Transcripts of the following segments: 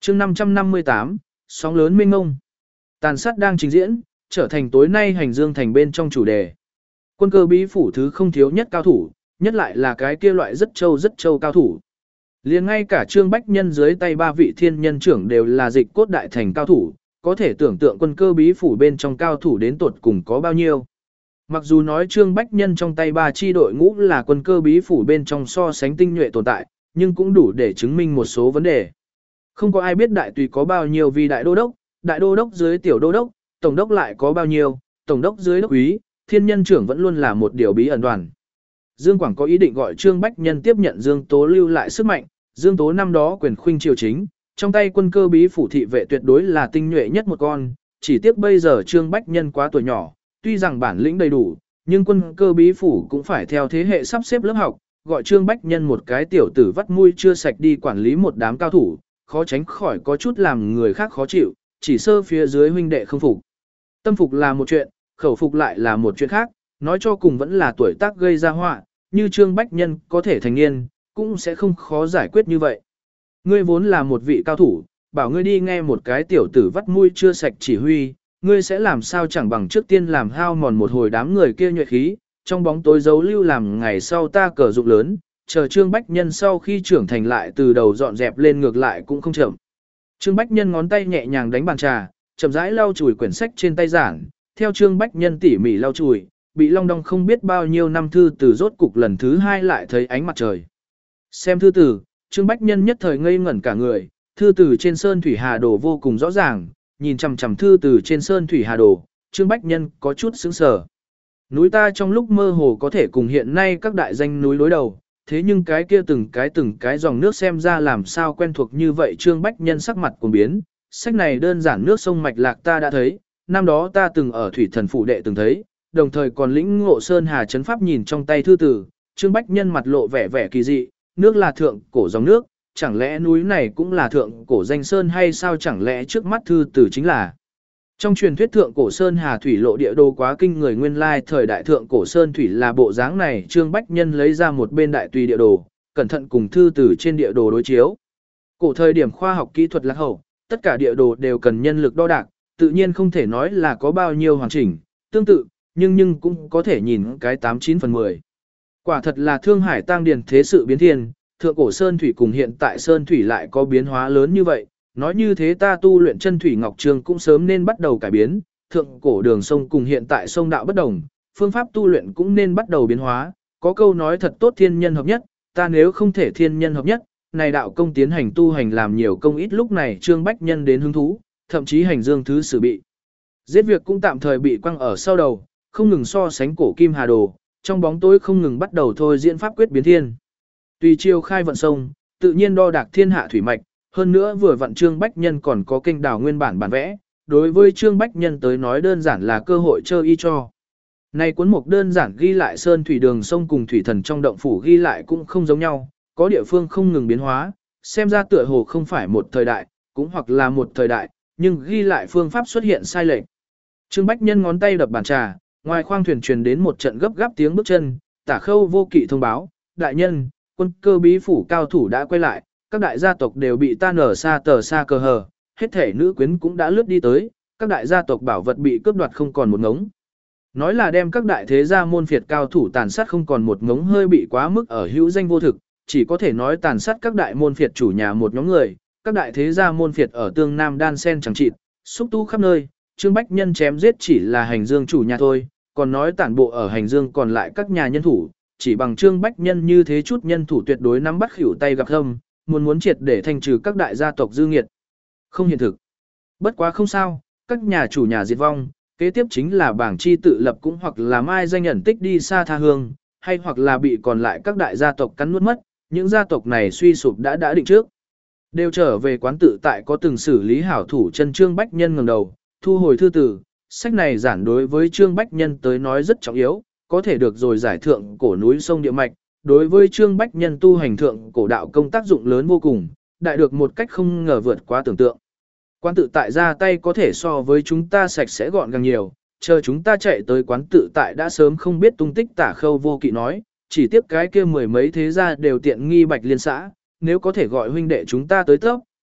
chương 558, sóng lớn mênh mông. Tàn sát đang trình diễn, trở thành tối nay hành dương thành bên trong chủ đề. Quân Cơ Bí phủ thứ không thiếu nhất cao thủ, nhất lại là cái kia loại rất trâu cao thủ. Liền ngay cả Trương Bách Nhân dưới tay ba vị thiên nhân trưởng đều là dịch cốt đại thành cao thủ, có thể tưởng tượng Quân Cơ Bí phủ bên trong cao thủ đến tột cùng có bao nhiêu. Mặc dù nói Trương Bách Nhân trong tay ba chi đội ngũ là Quân Cơ Bí phủ bên trong so sánh tinh nhuệ tồn tại, nhưng cũng đủ để chứng minh một số vấn đề. Không có ai biết đại tùy có bao nhiêu vì đại đô đốc dưới tiểu đô đốc, tổng đốc lại có bao nhiêu, tổng đốc dưới đốc úy, thiên nhân trưởng vẫn luôn là một điều bí ẩn đoàn. Dương Quảng có ý định gọi Trương Bách Nhân tiếp nhận Dương Tố lưu lại sức mạnh, Dương Tố năm đó quyền khuynh triều chính, trong tay Quân Cơ Bí phủ thị vệ tuyệt đối là tinh nhuệ nhất một con, chỉ tiếc bây giờ Trương Bách Nhân quá tuổi nhỏ, tuy rằng bản lĩnh đầy đủ, nhưng Quân Cơ Bí phủ cũng phải theo thế hệ sắp xếp lớp học, gọi Trương Bách Nhân một cái tiểu tử vắt mũi chưa sạch đi quản lý một đám cao thủ, khó tránh khỏi có chút làm người khác khó chịu, chỉ sơ phía dưới huynh đệ không phục. Tâm phục là một chuyện, khẩu phục lại là một chuyện khác, nói cho cùng vẫn là tuổi tác gây ra họa, như Trương Bách Nhân có thể thành niên, cũng sẽ không khó giải quyết như vậy. Ngươi vốn là một vị cao thủ, bảo ngươi đi nghe một cái tiểu tử vắt mũi chưa sạch chỉ huy, ngươi sẽ làm sao chẳng bằng trước tiên làm hao mòn một hồi đám người kia nhuệ khí, trong bóng tối giấu lưu làm ngày sau ta cờ dụng lớn, chờ Trương Bách Nhân sau khi trưởng thành lại từ đầu dọn dẹp lên ngược lại cũng không chậm. Trương Bách Nhân ngón tay nhẹ nhàng đánh bàn trà, chậm rãi lau chùi quyển sách trên tay giản, theo Trương Bách Nhân tỉ mỉ lau chùi, bị long đong không biết bao nhiêu năm thư từ rốt cục lần thứ hai lại thấy ánh mặt trời. Xem thư từ, Trương Bách Nhân nhất thời ngây ngẩn cả người, thư từ trên sơn thủy hà đồ vô cùng rõ ràng, nhìn chằm chằm thư từ trên sơn thủy hà đồ, Trương Bách Nhân có chút sững sờ. Núi ta trong lúc mơ hồ có thể cùng hiện nay các đại danh núi đối đầu, thế nhưng cái kia từng cái dòng nước xem ra làm sao quen thuộc như vậy. Trương Bách Nhân sắc mặt cuồng biến, sách này đơn giản nước sông mạch lạc ta đã thấy, năm đó ta từng ở thủy thần phủ đệ từng thấy, đồng thời còn lĩnh ngộ sơn hà chấn pháp. Nhìn trong tay thư tử, Trương Bách Nhân mặt lộ vẻ kỳ dị, nước là thượng cổ dòng nước, chẳng lẽ núi này cũng là thượng cổ danh sơn hay sao, chẳng lẽ trước mắt thư tử chính là trong truyền thuyết thượng cổ sơn hà thủy lộ địa đồ quá kinh người. Nguyên lai thời đại thượng cổ sơn thủy là bộ dáng này. Trương Bách Nhân lấy ra một bên đại tùy địa đồ, cẩn thận cùng thư tử trên địa đồ đối chiếu. Cổ thời điểm khoa học kỹ thuật lạc hậu, tất cả địa đồ đều cần nhân lực đo đạc, tự nhiên không thể nói là có bao nhiêu hoàn chỉnh, tương tự, nhưng cũng có thể nhìn cái 89 phần 10. Quả thật là Thương Hải Tang Điền thế sự biến thiên, thượng cổ sơn thủy cùng hiện tại sơn thủy lại có biến hóa lớn như vậy. Nói như thế ta tu luyện chân thủy ngọc trường cũng sớm nên bắt đầu cải biến, thượng cổ đường sông cùng hiện tại sông đạo bất đồng, phương pháp tu luyện cũng nên bắt đầu biến hóa. Có câu nói thật tốt, thiên nhân hợp nhất, ta nếu không thể thiên nhân hợp nhất, này đạo công tiến hành tu hành làm nhiều công ít. Lúc này Trương Bách Nhân đến hứng thú, thậm chí hành dương thứ sử bị giết việc cũng tạm thời bị quăng ở sau đầu, không ngừng so sánh cổ kim hà đồ, trong bóng tối không ngừng bắt đầu thôi diễn pháp quyết biến thiên. Tùy chiêu khai vận sông, tự nhiên đo đạc thiên hạ thủy mạch, hơn nữa vừa vặn Trương Bách Nhân còn có kênh đào nguyên bản vẽ, đối với Trương Bách Nhân tới nói đơn giản là cơ hội chơi y cho. Này cuốn mục đơn giản ghi lại sơn thủy đường sông cùng thủy thần trong động phủ ghi lại cũng không giống nhau, có địa phương không ngừng biến hóa, xem ra tựa hồ không phải một thời đại, cũng hoặc là một thời đại, nhưng ghi lại phương pháp xuất hiện sai lệch. Trương Bách Nhân ngón tay đập bàn trà, ngoài khoang thuyền truyền đến một trận gấp gáp tiếng bước chân, Tả Khâu Vô Kỵ thông báo, đại nhân, Quân Cơ Bí phủ cao thủ đã quay lại, các đại gia tộc đều bị tan ở xa tờ xa cờ hờ, hết thể nữ quyến cũng đã lướt đi tới, các đại gia tộc bảo vật bị cướp đoạt không còn một ngống. Nói là đem các đại thế gia môn phiệt cao thủ tàn sát không còn một ngống hơi bị quá mức ở hữu danh vô thực, chỉ có thể nói tàn sát các đại môn phiệt chủ nhà một nhóm người, các đại thế gia môn phiệt ở tương nam đan sen chẳng chịt, xúc tu khắp nơi. Trương Bách Nhân chém giết chỉ là hành dương chủ nhà thôi, còn nói tản bộ ở hành dương còn lại các nhà nhân thủ, chỉ bằng Trương Bách Nhân như thế chút nhân thủ tuyệt đối nắm bắt khỉu tay gặp hâm, muốn triệt để thanh trừ các đại gia tộc dư nghiệt. Không hiện thực. Bất quá không sao, các nhà chủ nhà diệt vong, kế tiếp chính là bảng chi tự lập cũng hoặc là mai danh ẩn tích đi xa tha hương, hay hoặc là bị còn lại các đại gia tộc cắn nuốt mất, những gia tộc này suy sụp đã định trước. Đều trở về quán tự tại có từng xử lý hảo thủ chân. Trương Bách Nhân ngẩng đầu, thu hồi thư tử, sách này giản đối với Trương Bách Nhân tới nói rất trọng yếu, có thể được rồi giải thượng cổ núi sông địa mạch, đối với Trương Bách Nhân tu hành thượng cổ đạo công tác dụng lớn vô cùng, đại được một cách không ngờ vượt quá tưởng tượng. Quán tự tại ra tay có thể so với chúng ta sạch sẽ gọn gàng nhiều, chờ chúng ta chạy tới quán tự tại đã sớm không biết tung tích. Tả Khâu Vô Kỵ nói, chỉ tiếp cái kia mười mấy thế gia đều tiện nghi Bạch Liên xã, nếu có thể gọi huynh đệ chúng ta tới tấp,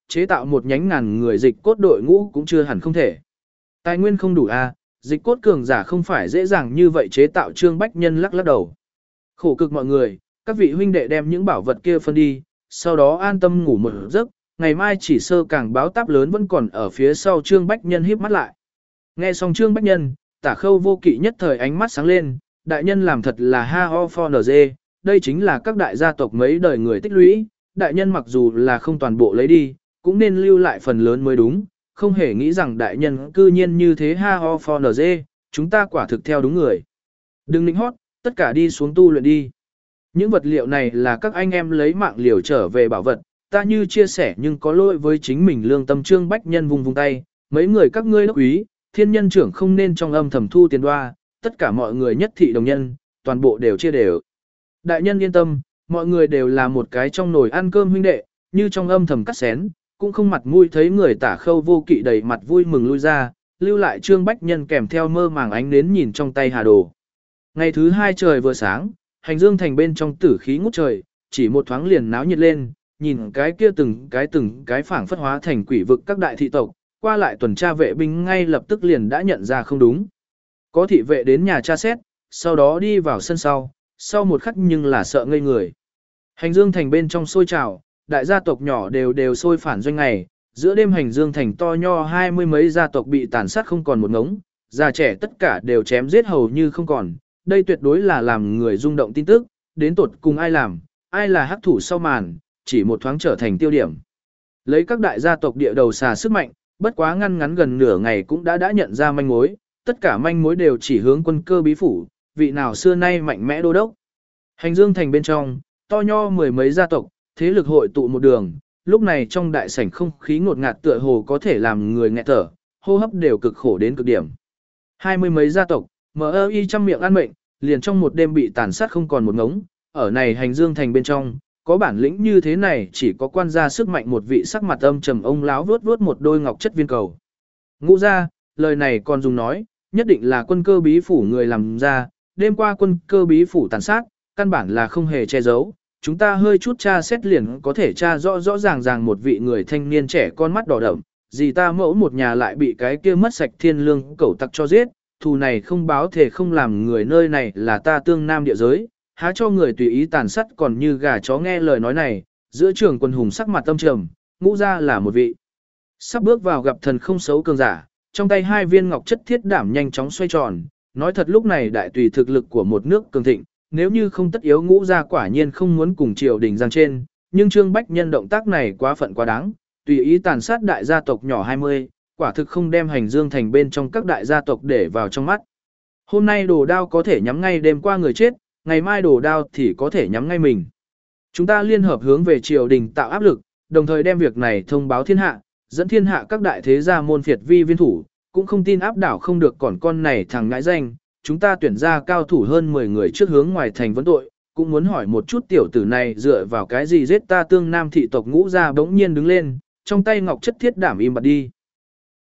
chế tạo một nhánh ngàn người dịch cốt đội ngũ cũng chưa hẳn không thể. Tài nguyên không đủ à, dịch cốt cường giả không phải dễ dàng như vậy chế tạo. Trương Bách Nhân lắc lắc đầu. Khổ cực mọi người, các vị huynh đệ đem những bảo vật kia phân đi, sau đó an tâm ngủ một giấc, ngày mai chỉ sơ càng báo táp lớn vẫn còn ở phía sau. Trương Bách Nhân híp mắt lại. Nghe xong Trương Bách Nhân, Tả Khâu Vô Kỵ nhất thời ánh mắt sáng lên, đại nhân làm thật là ha ho for NG, đây chính là các đại gia tộc mấy đời người tích lũy, đại nhân mặc dù là không toàn bộ lấy đi, cũng nên lưu lại phần lớn mới đúng, không hề nghĩ rằng đại nhân cư nhiên như thế ha ho for NG, chúng ta quả thực theo đúng người. Đừng nịnh hót, tất cả đi xuống tu luyện đi. Những vật liệu này là các anh em lấy mạng liều trở về bảo vật, ta như chia sẻ nhưng có lỗi với chính mình lương tâm. Trương Bách Nhân vùng tay, mấy người các ngươi đốc quý, thiên nhân trưởng không nên trong âm thầm thu tiền đoa, tất cả mọi người nhất thị đồng nhân, toàn bộ đều chia đều. Đại nhân yên tâm, mọi người đều là một cái trong nồi ăn cơm huynh đệ, như trong âm thầm cắt xén, cũng không mặt mũi thấy người Tả Khâu Vô Kỵ đầy mặt vui mừng lui ra, lưu lại Trương Bách Nhân kèm theo mơ màng ánh đến nhìn trong tay hà đồ. Ngày thứ hai trời vừa sáng, hành dương thành bên trong tử khí ngút trời, chỉ một thoáng liền náo nhiệt lên, nhìn cái kia từng cái phảng phất hóa thành quỷ vực các đại thị tộc, qua lại tuần tra vệ binh ngay lập tức liền đã nhận ra không đúng. Có thị vệ đến nhà tra xét, sau đó đi vào sân sau một khắc nhưng là sợ ngây người. Hành dương thành bên trong sôi trào, đại gia tộc nhỏ đều sôi phản doanh ngày, giữa đêm hành dương thành to nho 20 mấy gia tộc bị tàn sát không còn một ngống, già trẻ tất cả đều chém giết hầu như không còn, đây tuyệt đối là làm người rung động tin tức, đến tột cùng ai làm, ai là hắc thủ sau màn, chỉ một thoáng trở thành tiêu điểm. Lấy các đại gia tộc địa đầu xà sức mạnh, bất quá ngắn gần nửa ngày cũng đã nhận ra manh mối, tất cả manh mối đều chỉ hướng Quân Cơ bí phủ, vị nào xưa nay mạnh mẽ đô đốc. Hành dương thành bên trong, to nho mười mấy gia tộc, thế lực hội tụ một đường, lúc này trong đại sảnh không khí ngột ngạt tựa hồ có thể làm người nghẹt thở, hô hấp đều cực khổ đến cực điểm. 20 mấy gia tộc, MI trăm miệng ăn mệnh, liền trong một đêm bị tàn sát không còn một ngống, ở này hành dương thành bên trong, có bản lĩnh như thế này chỉ có quan gia sức mạnh. Một vị sắc mặt âm trầm ông lão vuốt một đôi ngọc chất viên cầu. Ngũ gia, lời này còn dùng nói, nhất định là Quân Cơ bí phủ người làm ra, đêm qua Quân Cơ bí phủ tàn sát, căn bản là không hề che giấu, chúng ta hơi chút tra xét liền có thể tra rõ ràng một vị người thanh niên trẻ con mắt đỏ đậm, gì ta mẫu một nhà lại bị cái kia mất sạch thiên lương cẩu tặc cho giết, thù này không báo thể không làm người, nơi này là ta tương nam địa giới, há cho người tùy ý tàn sát còn như gà chó. Nghe lời nói này, giữa trường quân hùng sắc mặt tâm trầm, ngũ gia là một vị sắp bước vào gặp thần không xấu cường giả, trong tay hai viên ngọc chất thiết đảm nhanh chóng xoay tròn, nói thật lúc này đại tùy thực lực của một nước cường thịnh, nếu như không tất yếu ngũ gia quả nhiên không muốn cùng triều đình giang trên, nhưng Trương Bách Nhân động tác này quá phận quá đáng, tùy ý tàn sát đại gia tộc nhỏ 20, quả thực không đem hành dương thành bên trong các đại gia tộc để vào trong mắt. Hôm nay đồ đao có thể nhắm ngay đêm qua người chết, ngày mai đồ đao thì có thể nhắm ngay mình. Chúng ta liên hợp hướng về triều đình tạo áp lực, đồng thời đem việc này thông báo thiên hạ, dẫn thiên hạ các đại thế gia môn phiệt vi viên thủ, cũng không tin áp đảo không được còn con này thằng ngãi danh. Chúng ta tuyển ra cao thủ hơn 10 người trước hướng ngoài thành vấn tội, cũng muốn hỏi một chút tiểu tử này dựa vào cái gì giết ta tương nam thị tộc. Ngũ gia bỗng nhiên đứng lên, trong tay ngọc chất thiết đảm im bặt đi.